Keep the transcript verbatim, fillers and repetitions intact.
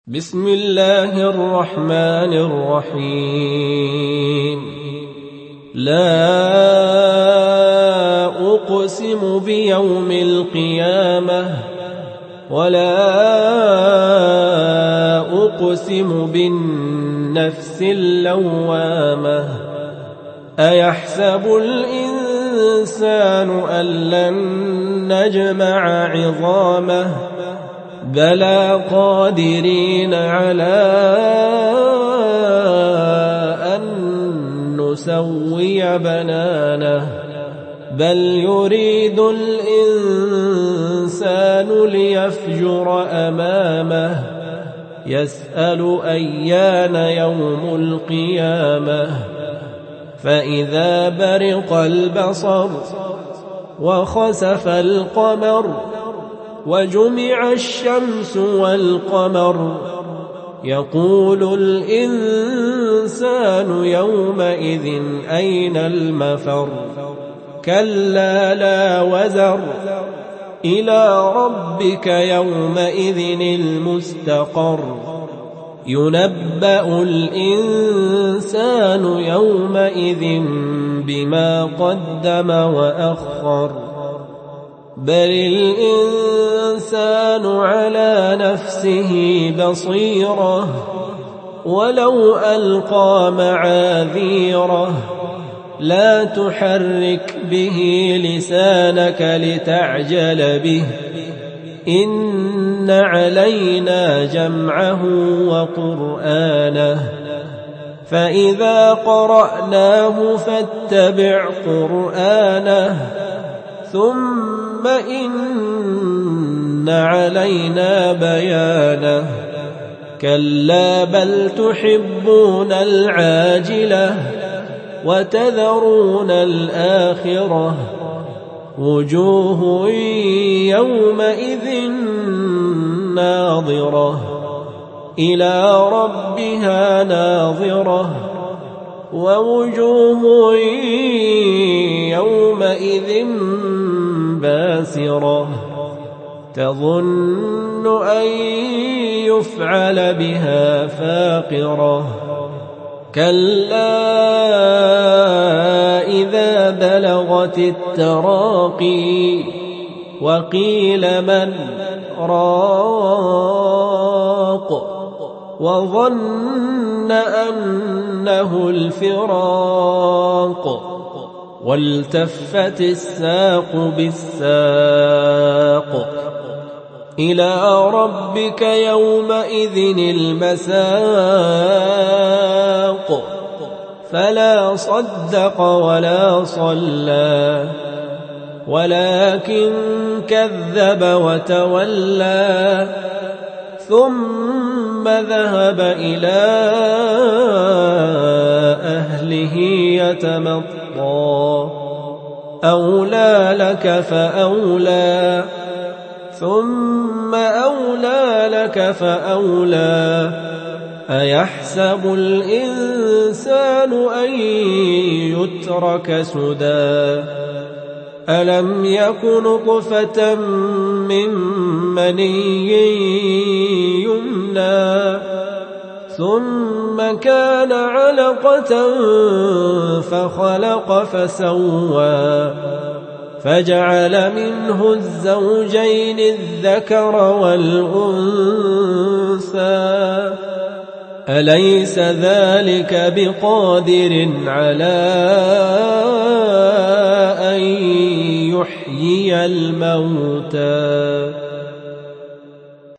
بسم الله الرحمن الرحيم لا أقسم بيوم القيامة ولا أقسم بالنفس اللوامة أيحسب الإنسان أن لن نجمع عظامه بلى قادرين على أن نسوي بنانه بل يريد الإنسان ليفجر أمامه يسأل أيان يوم القيامة فإذا برق البصر وخسف القمر وجمع الشمس والقمر يقول الإنسان يومئذ أين المفر كلا لا وزر إلى ربك يومئذ المستقر ينبأ الإنسان يومئذ بما قدم وأخر بل الإنسان على نفسه بصيرة ولو ألقى معاذيره لا تحرك به لسانك لتعجل به إن علينا جمعه وقرآنه فإذا قرأناه فاتبع قرآنه ثم إن علينا بيانه كلا بل تحبون العاجلة وتذرون الآخرة وجوه يومئذ ناظرة إلى ربها ناظرة ووجوه يومئذ باسرة تظن أن يفعل بها فاقرة كلا إذا بلغت التراقي وقيل من راق وظن أنه الفراق والتفت الساق بالساق إلى ربك يومئذ المساق فلا صدق ولا صلى ولكن كذب وتولى ثم ذهب إلى أهله يتمطى أولى لك فأولى ثم أولى لك فأولى أيحسب الإنسان أن يترك سدى ألم يكن نطفة من مني يمنى ثم كان علقة فخلق فسوى فجعل منه الزوجين الذكر والأنثى أليس ذلك بقادر على أن يحيي الموتى